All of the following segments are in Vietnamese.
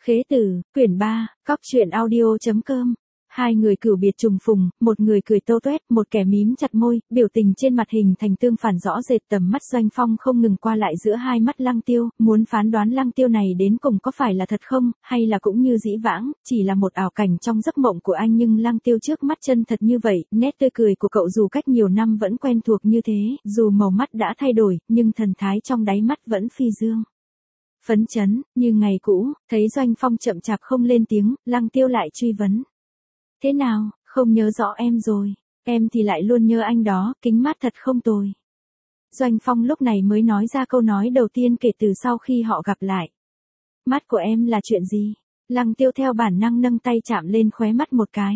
Khế tử, quyển 3, cóc truyện audio.com. Hai người cửu biệt trùng phùng, một người cười tô toét, một kẻ mím chặt môi, biểu tình trên mặt hình thành tương phản rõ rệt. Tầm mắt Doanh Phong không ngừng qua lại giữa hai mắt Lăng Tiêu, muốn phán đoán Lăng Tiêu này đến cùng có phải là thật không, hay là cũng như dĩ vãng, chỉ là một ảo cảnh trong giấc mộng của anh. Nhưng Lăng Tiêu trước mắt chân thật như vậy, nét tươi cười của cậu dù cách nhiều năm vẫn quen thuộc như thế, dù màu mắt đã thay đổi, nhưng thần thái trong đáy mắt vẫn phi dương. Phấn chấn, như ngày cũ, thấy Doanh Phong chậm chạp không lên tiếng, Lăng Tiêu lại truy vấn. Thế nào, không nhớ rõ em rồi, em thì lại luôn nhớ anh đó, kính mát thật không tồi. Doanh Phong lúc này mới nói ra câu nói đầu tiên kể từ sau khi họ gặp lại. Mắt của em là chuyện gì? Lăng Tiêu theo bản năng nâng tay chạm lên khóe mắt một cái.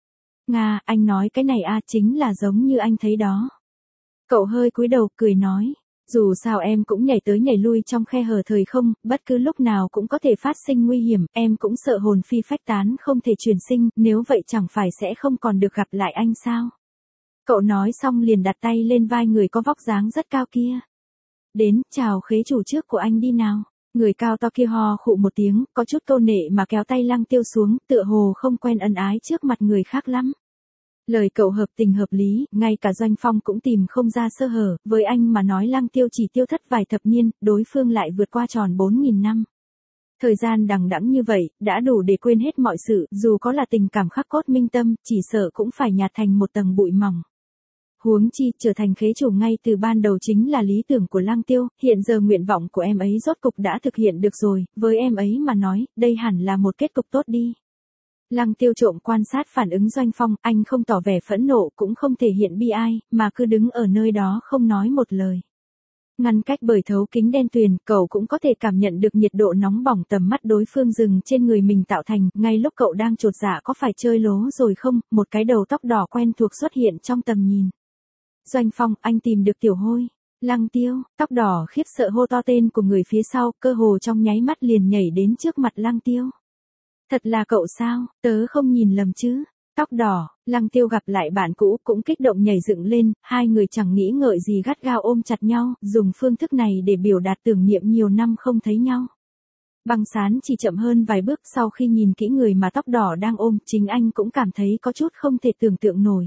Nga, anh nói cái này chính là giống như anh thấy đó. Cậu hơi cúi đầu cười nói. Dù sao em cũng nhảy tới nhảy lui trong khe hở thời không, bất cứ lúc nào cũng có thể phát sinh nguy hiểm, em cũng sợ hồn phi phách tán không thể truyền sinh, nếu vậy chẳng phải sẽ không còn được gặp lại anh sao? Cậu nói xong liền đặt tay lên vai người có vóc dáng rất cao kia. Đến, chào khế chủ trước của anh đi nào. Người cao to kia ho khụ một tiếng, có chút câu nệ mà kéo tay Lăng Tiêu xuống, tựa hồ không quen ân ái trước mặt người khác lắm. Lời cậu hợp tình hợp lý, ngay cả Doanh Phong cũng tìm không ra sơ hở, với anh mà nói Lăng Tiêu chỉ tiêu thất vài thập niên, đối phương lại vượt qua tròn 4.000 năm. Thời gian đằng đẵng như vậy, đã đủ để quên hết mọi sự, dù có là tình cảm khắc cốt minh tâm, chỉ sợ cũng phải nhạt thành một tầng bụi mỏng. Huống chi, trở thành khế chủ ngay từ ban đầu chính là lý tưởng của Lăng Tiêu, hiện giờ nguyện vọng của em ấy rốt cục đã thực hiện được rồi, với em ấy mà nói, đây hẳn là một kết cục tốt đi. Lăng Tiêu trộm quan sát phản ứng Doanh Phong, anh không tỏ vẻ phẫn nộ cũng không thể hiện bi ai, mà cứ đứng ở nơi đó không nói một lời. Ngăn cách bởi thấu kính đen tuyền, cậu cũng có thể cảm nhận được nhiệt độ nóng bỏng tầm mắt đối phương dừng trên người mình tạo thành, ngay lúc cậu đang chột dạ có phải chơi lố rồi không, một cái đầu tóc đỏ quen thuộc xuất hiện trong tầm nhìn. Doanh Phong, anh tìm được Tiểu Hôi. Lăng Tiêu, tóc đỏ khiếp sợ hô to tên của người phía sau, cơ hồ trong nháy mắt liền nhảy đến trước mặt Lăng Tiêu. Thật là cậu sao, tớ không nhìn lầm chứ. Tóc đỏ, Lăng Tiêu gặp lại bạn cũ cũng kích động nhảy dựng lên, hai người chẳng nghĩ ngợi gì gắt gao ôm chặt nhau, dùng phương thức này để biểu đạt tưởng niệm nhiều năm không thấy nhau. Băng Sán chỉ chậm hơn vài bước sau khi nhìn kỹ người mà tóc đỏ đang ôm, chính anh cũng cảm thấy có chút không thể tưởng tượng nổi.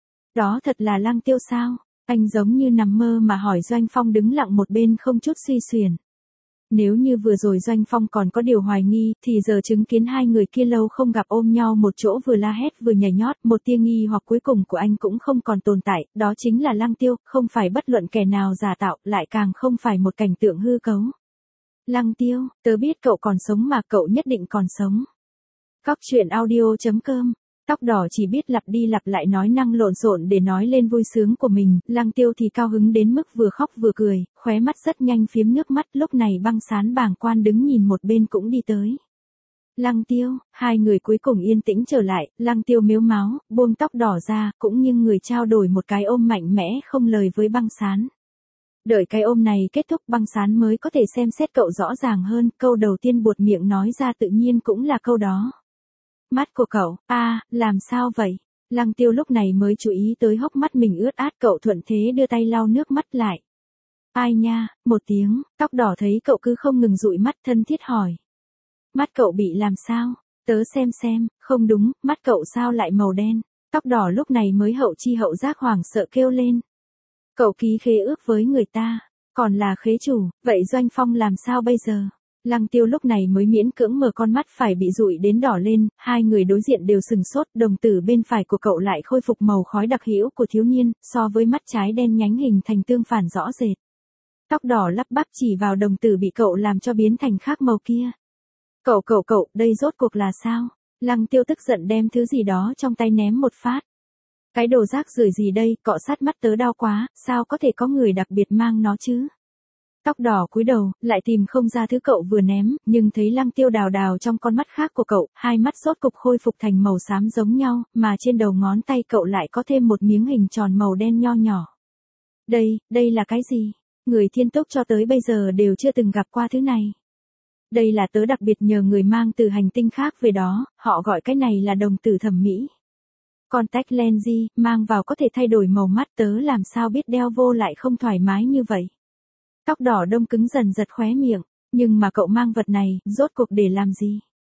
Đó thật là Lăng Tiêu sao? Anh giống như nằm mơ mà hỏi. Doanh Phong đứng lặng một bên không chút suy xuyển. Nếu như vừa rồi Doanh Phong còn có điều hoài nghi, thì giờ chứng kiến hai người kia lâu không gặp ôm nhau một chỗ vừa la hét vừa nhảy nhót, một tia nghi hoặc cuối cùng của anh cũng không còn tồn tại, đó chính là Lăng Tiêu, không phải bất luận kẻ nào giả tạo, lại càng không phải một cảnh tượng hư cấu. Lăng Tiêu, tớ biết cậu còn sống mà, cậu nhất định còn sống. Cóc truyện audio.com. Tóc đỏ chỉ biết lặp đi lặp lại nói năng lộn xộn để nói lên vui sướng của mình, Lăng Tiêu thì cao hứng đến mức vừa khóc vừa cười, khóe mắt rất nhanh phiếm nước mắt. Lúc này Băng Sán bàng quan đứng nhìn một bên cũng đi tới. Lăng Tiêu, hai người cuối cùng yên tĩnh trở lại, Lăng Tiêu mếu máo, buông tóc đỏ ra, cũng nghiêng người trao đổi một cái ôm mạnh mẽ không lời với Băng Sán. Đợi cái ôm này kết thúc Băng Sán mới có thể xem xét cậu rõ ràng hơn, câu đầu tiên buột miệng nói ra tự nhiên cũng là câu đó. Mắt của cậu, làm sao vậy? Lăng Tiêu lúc này mới chú ý tới hốc mắt mình ướt át, cậu thuận thế đưa tay lau nước mắt lại. Ai nha, một tiếng, tóc đỏ thấy cậu cứ không ngừng dụi mắt thân thiết hỏi. Mắt cậu bị làm sao? Tớ xem, không đúng, mắt cậu sao lại màu đen? Tóc đỏ lúc này mới hậu chi hậu giác hoảng sợ kêu lên. Cậu ký khế ước với người ta, còn là khế chủ, vậy Doanh Phong làm sao bây giờ? Lăng Tiêu lúc này mới miễn cưỡng mở con mắt phải bị dụi đến đỏ lên, hai người đối diện đều sừng sốt, đồng tử bên phải của cậu lại khôi phục màu khói đặc hữu của thiếu niên, so với mắt trái đen nhánh hình thành tương phản rõ rệt. Tóc đỏ lắp bắp chỉ vào đồng tử bị cậu làm cho biến thành khác màu kia. Cậu, đây rốt cuộc là sao? Lăng Tiêu tức giận đem thứ gì đó trong tay ném một phát. Cái đồ rác rưởi gì đây, cọ sát mắt tớ đau quá, sao có thể có người đặc biệt mang nó chứ? Tóc đỏ cúi đầu, lại tìm không ra thứ cậu vừa ném, nhưng thấy Lăng Tiêu đào đào trong con mắt khác của cậu, hai mắt rốt cục khôi phục thành màu xám giống nhau, mà trên đầu ngón tay cậu lại có thêm một miếng hình tròn màu đen nho nhỏ. Đây là cái gì? Người Thiên Túc cho tới bây giờ đều chưa từng gặp qua thứ này. Đây là tớ đặc biệt nhờ người mang từ hành tinh khác về đó, họ gọi cái này là đồng tử thẩm mỹ. Contact lens, mang vào có thể thay đổi màu mắt, tớ làm sao biết đeo vô lại không thoải mái như vậy. Tóc đỏ đông cứng dần giật khóe miệng, nhưng mà cậu mang vật này, rốt cuộc để làm gì?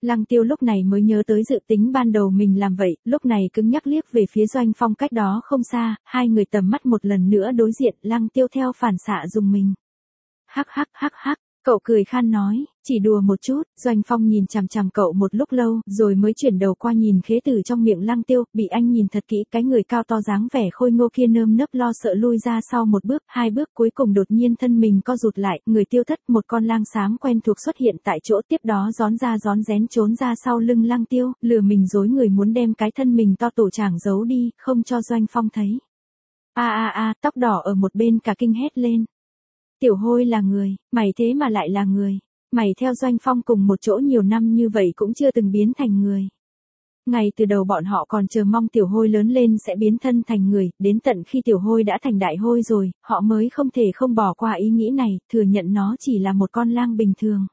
Lăng Tiêu lúc này mới nhớ tới dự tính ban đầu mình làm vậy, lúc này cứng nhắc liếc về phía Doanh Phong cách đó không xa, hai người tầm mắt một lần nữa đối diện, Lăng Tiêu theo phản xạ dùng mình. Hắc hắc hắc hắc, cậu cười khan nói, chỉ đùa một chút. Doanh Phong nhìn chằm chằm cậu một lúc lâu, rồi mới chuyển đầu qua nhìn khế tử trong miệng Lăng Tiêu, bị anh nhìn thật kỹ, cái người cao to dáng vẻ khôi ngô kia nơm nớp lo sợ lui ra sau một bước, hai bước cuối cùng đột nhiên thân mình co rụt lại, người tiêu thất, một con lang xám quen thuộc xuất hiện tại chỗ, tiếp đó gión ra gión rén trốn ra sau lưng Lăng Tiêu, lừa mình dối người muốn đem cái thân mình to tổ chảng giấu đi, không cho Doanh Phong thấy. Tóc đỏ ở một bên cả kinh hét lên. Tiểu Hôi là người, mày thế mà lại là người. Mày theo Doanh Phong cùng một chỗ nhiều năm như vậy cũng chưa từng biến thành người. Ngay từ đầu bọn họ còn chờ mong Tiểu Hôi lớn lên sẽ biến thân thành người, đến tận khi Tiểu Hôi đã thành đại hôi rồi, họ mới không thể không bỏ qua ý nghĩ này, thừa nhận nó chỉ là một con lang bình thường.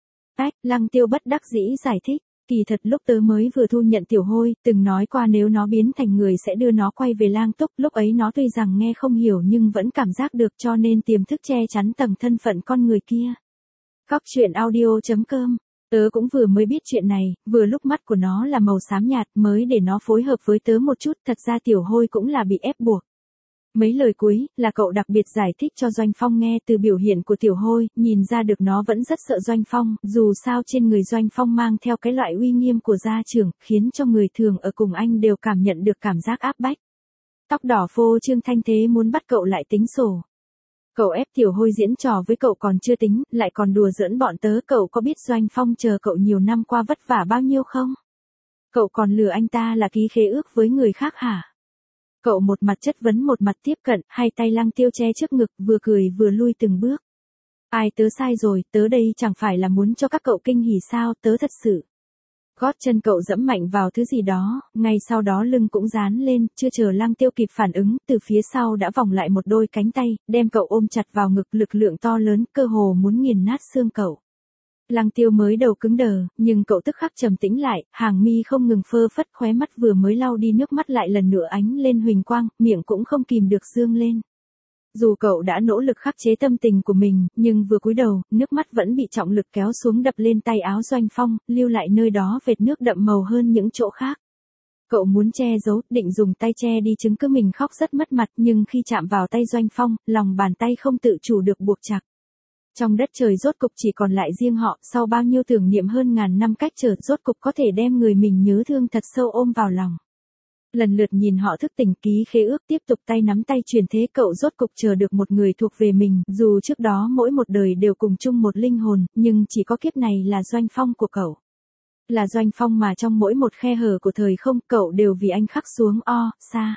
Lăng Tiêu bất đắc dĩ giải thích. Kỳ thật lúc tớ mới vừa thu nhận Tiểu Hôi, từng nói qua nếu nó biến thành người sẽ đưa nó quay về lang túc, lúc ấy nó tuy rằng nghe không hiểu nhưng vẫn cảm giác được cho nên tiềm thức che chắn tầng thân phận con người kia. Cóc truyện audio.com. Tớ cũng vừa mới biết chuyện này, vừa lúc mắt của nó là màu xám nhạt mới để nó phối hợp với tớ một chút, thật ra Tiểu Hôi cũng là bị ép buộc. Mấy lời cuối, là cậu đặc biệt giải thích cho Doanh Phong nghe từ biểu hiện của Tiểu Hôi, nhìn ra được nó vẫn rất sợ Doanh Phong, dù sao trên người Doanh Phong mang theo cái loại uy nghiêm của gia trưởng, khiến cho người thường ở cùng anh đều cảm nhận được cảm giác áp bách. Tóc đỏ phô trương thanh thế muốn bắt cậu lại tính sổ. Cậu ép Tiểu Hôi diễn trò với cậu còn chưa tính, lại còn đùa giỡn bọn tớ, cậu có biết Doanh Phong chờ cậu nhiều năm qua vất vả bao nhiêu không? Cậu còn lừa anh ta là ký khế ước với người khác hả? Cậu một mặt chất vấn một mặt tiếp cận, hai tay Lăng Tiêu che trước ngực, vừa cười vừa lui từng bước. Ai tớ sai rồi, tớ đây chẳng phải là muốn cho các cậu kinh hỉ sao, tớ thật sự. Gót chân cậu dẫm mạnh vào thứ gì đó, ngay sau đó lưng cũng dán lên, chưa chờ Lăng Tiêu kịp phản ứng, từ phía sau đã vòng lại một đôi cánh tay, đem cậu ôm chặt vào ngực, lực lượng to lớn, cơ hồ muốn nghiền nát xương cậu. Lăng Tiêu mới đầu cứng đờ, nhưng cậu tức khắc trầm tĩnh lại, hàng mi không ngừng phơ phất, khóe mắt vừa mới lau đi nước mắt lại lần nữa ánh lên huỳnh quang, miệng cũng không kìm được dương lên. Dù cậu đã nỗ lực khắc chế tâm tình của mình, nhưng vừa cúi đầu, nước mắt vẫn bị trọng lực kéo xuống đập lên tay áo Doanh Phong, lưu lại nơi đó vệt nước đậm màu hơn những chỗ khác. Cậu muốn che giấu, định dùng tay che đi chứng cứ mình khóc rất mất mặt, nhưng khi chạm vào tay Doanh Phong, lòng bàn tay không tự chủ được buộc chặt. Trong đất trời rốt cục chỉ còn lại riêng họ, sau bao nhiêu tưởng niệm hơn ngàn năm cách trở, rốt cục có thể đem người mình nhớ thương thật sâu ôm vào lòng. Lần lượt nhìn họ thức tỉnh, ký khế ước, tiếp tục tay nắm tay truyền thế, cậu rốt cục chờ được một người thuộc về mình, dù trước đó mỗi một đời đều cùng chung một linh hồn, nhưng chỉ có kiếp này là Doanh Phong của cậu. Là Doanh Phong mà trong mỗi một khe hở của thời không, cậu đều vì anh khắc xuống sa.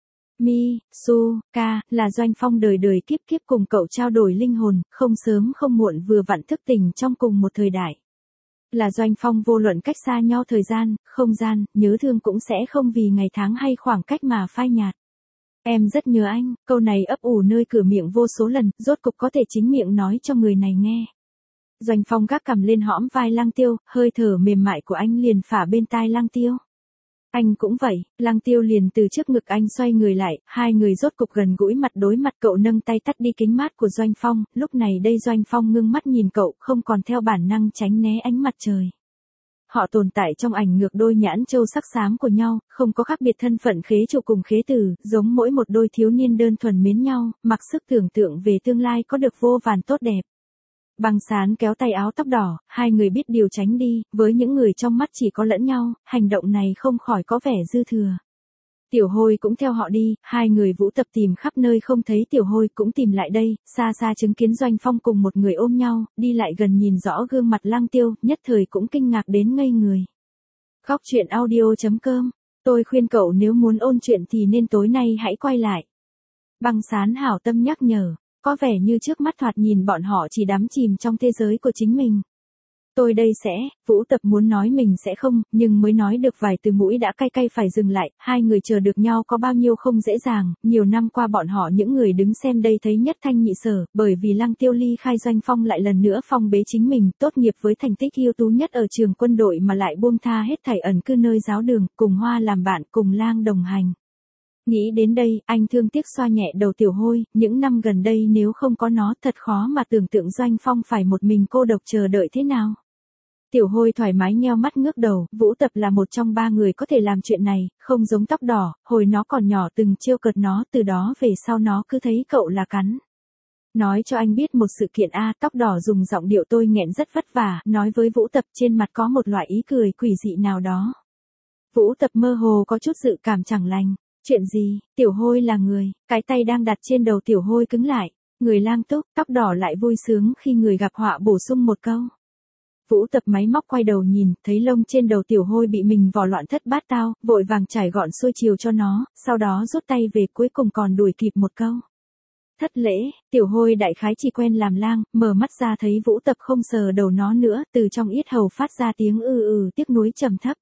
Mi, Su, Ka, là Doanh Phong đời đời kiếp kiếp cùng cậu trao đổi linh hồn, không sớm không muộn vừa vặn thức tỉnh trong cùng một thời đại. Là Doanh Phong vô luận cách xa nhau thời gian, không gian, nhớ thương cũng sẽ không vì ngày tháng hay khoảng cách mà phai nhạt. Em rất nhớ anh, câu này ấp ủ nơi cửa miệng vô số lần, rốt cục có thể chính miệng nói cho người này nghe. Doanh Phong gác cằm lên hõm vai Lăng Tiêu, hơi thở mềm mại của anh liền phả bên tai Lăng Tiêu. Anh cũng vậy, Lăng Tiêu liền từ trước ngực anh xoay người lại, hai người rốt cục gần gũi mặt đối mặt, cậu nâng tay tắt đi kính mát của Doanh Phong, lúc này đây Doanh Phong ngưng mắt nhìn cậu, không còn theo bản năng tránh né ánh mặt trời. Họ tồn tại trong ảnh ngược đôi nhãn châu sắc xám của nhau, không có khác biệt thân phận khế chủ cùng khế tử, giống mỗi một đôi thiếu niên đơn thuần mến nhau, mặc sức tưởng tượng về tương lai có được vô vàn tốt đẹp. Băng Sán kéo tay áo tóc đỏ, hai người biết điều tránh đi, với những người trong mắt chỉ có lẫn nhau, hành động này không khỏi có vẻ dư thừa. Tiểu Hôi cũng theo họ đi, hai người vũ tập tìm khắp nơi không thấy Tiểu Hôi cũng tìm lại đây, xa xa chứng kiến Doanh Phong cùng một người ôm nhau, đi lại gần nhìn rõ gương mặt Lăng Tiêu, nhất thời cũng kinh ngạc đến ngây người. Cóc truyện audio.com, tôi khuyên cậu nếu muốn ôn chuyện thì nên tối nay hãy quay lại. Băng Sán hảo tâm nhắc nhở. Có vẻ như trước mắt thoạt nhìn bọn họ chỉ đắm chìm trong thế giới của chính mình. Tôi đây sẽ, Vũ Tập muốn nói mình sẽ không, nhưng mới nói được vài từ mũi đã cay cay phải dừng lại, hai người chờ được nhau có bao nhiêu không dễ dàng, nhiều năm qua bọn họ những người đứng xem đây thấy nhất thanh nhị sở, bởi vì Lăng Tiêu ly khai Doanh Phong lại lần nữa phong bế chính mình, tốt nghiệp với thành tích ưu tú nhất ở trường quân đội mà lại buông tha hết thảy ẩn cư nơi giáo đường, cùng Hoa làm bạn, cùng Lang đồng hành. Nghĩ đến đây, anh thương tiếc xoa nhẹ đầu Tiểu Hôi, những năm gần đây nếu không có nó thật khó mà tưởng tượng Doanh Phong phải một mình cô độc chờ đợi thế nào. Tiểu Hôi thoải mái nheo mắt ngước đầu, Vũ Tập là một trong 3 người có thể làm chuyện này, không giống Tóc Đỏ, hồi nó còn nhỏ từng trêu cợt nó, từ đó về sau nó cứ thấy cậu là cắn. Nói cho anh biết một sự kiện a, Tóc Đỏ dùng giọng điệu tôi nghẹn rất vất vả, nói với Vũ Tập, trên mặt có một loại ý cười quỷ dị nào đó. Vũ Tập mơ hồ có chút dự cảm chẳng lành. Chuyện gì? Tiểu Hôi là người, cái tay đang đặt trên đầu Tiểu Hôi cứng lại. Người Lang Túc. Tóc Đỏ lại vui sướng khi người gặp họa bổ sung một câu. Vũ Tập máy móc quay đầu nhìn, thấy lông trên đầu Tiểu Hôi bị mình vò loạn thất bát tao, vội vàng trải gọn xuôi chiều cho nó, sau đó rút tay về, cuối cùng còn đuổi kịp một câu. Thất lễ. Tiểu Hôi đại khái chỉ quen làm lang, mở mắt ra thấy Vũ Tập không sờ đầu nó nữa, từ trong yết hầu phát ra tiếng tiếc nuối trầm thấp.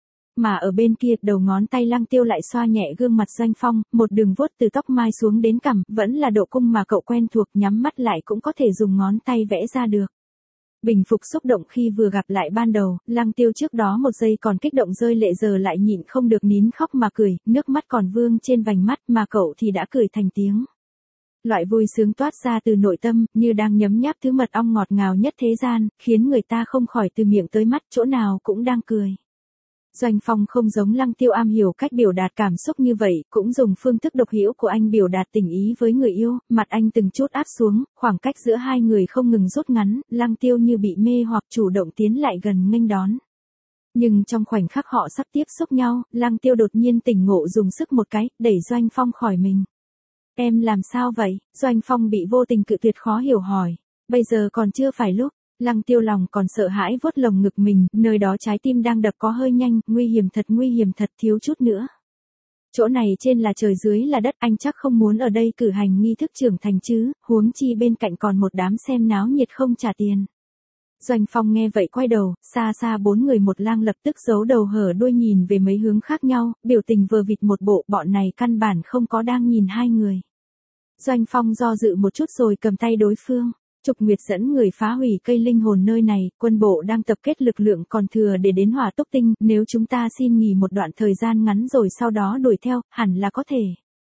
Mà ở bên kia, đầu ngón tay Lăng Tiêu lại xoa nhẹ gương mặt Doanh Phong, một đường vuốt từ tóc mai xuống đến cằm, vẫn là độ cung mà cậu quen thuộc, nhắm mắt lại cũng có thể dùng ngón tay vẽ ra được. Bình phục xúc động khi vừa gặp lại ban đầu, Lăng Tiêu trước đó một giây còn kích động rơi lệ giờ lại nhịn không được nín khóc mà cười, nước mắt còn vương trên vành mắt mà cậu thì đã cười thành tiếng. Loại vui sướng toát ra từ nội tâm, như đang nhấm nháp thứ mật ong ngọt ngào nhất thế gian, khiến người ta không khỏi từ miệng tới mắt, chỗ nào cũng đang cười. Doanh Phong không giống Lăng Tiêu am hiểu cách biểu đạt cảm xúc như vậy, cũng dùng phương thức độc hữu của anh biểu đạt tình ý với người yêu, mặt anh từng chút áp xuống, khoảng cách giữa hai người không ngừng rút ngắn, Lăng Tiêu như bị mê hoặc chủ động tiến lại gần nghênh đón. Nhưng trong khoảnh khắc họ sắp tiếp xúc nhau, Lăng Tiêu đột nhiên tỉnh ngộ dùng sức một cái, đẩy Doanh Phong khỏi mình. Em làm sao vậy? Doanh Phong bị vô tình cự tuyệt khó hiểu hỏi. Bây giờ còn chưa phải lúc. Lăng Tiêu lòng còn sợ hãi vuốt lồng ngực mình, nơi đó trái tim đang đập có hơi nhanh, nguy hiểm thật, thiếu chút nữa. Chỗ này trên là trời dưới là đất, anh chắc không muốn ở đây cử hành nghi thức trưởng thành chứ, huống chi bên cạnh còn một đám xem náo nhiệt không trả tiền. Doanh Phong nghe vậy quay đầu, xa xa 4 người một lang lập tức giấu đầu hở đuôi nhìn về mấy hướng khác nhau, biểu tình vờ vịt một bộ, bọn này căn bản không có đang nhìn hai người. Doanh Phong do dự một chút rồi cầm tay đối phương. Trục Nguyệt dẫn người phá hủy cây linh hồn nơi này, quân bộ đang tập kết lực lượng còn thừa để đến Hỏa Túc Tinh, nếu chúng ta xin nghỉ một đoạn thời gian ngắn rồi sau đó đuổi theo, hẳn là có thể.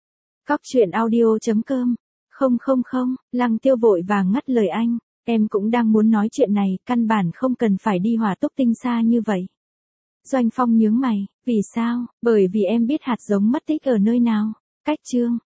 Cóc truyện audio.com. Không, Lăng Tiêu vội vàng ngắt lời anh, em cũng đang muốn nói chuyện này, căn bản không cần phải đi Hỏa Túc Tinh xa như vậy. Doanh Phong nhướng mày, vì sao? Bởi vì em biết hạt giống mất tích ở nơi nào. Cách chương.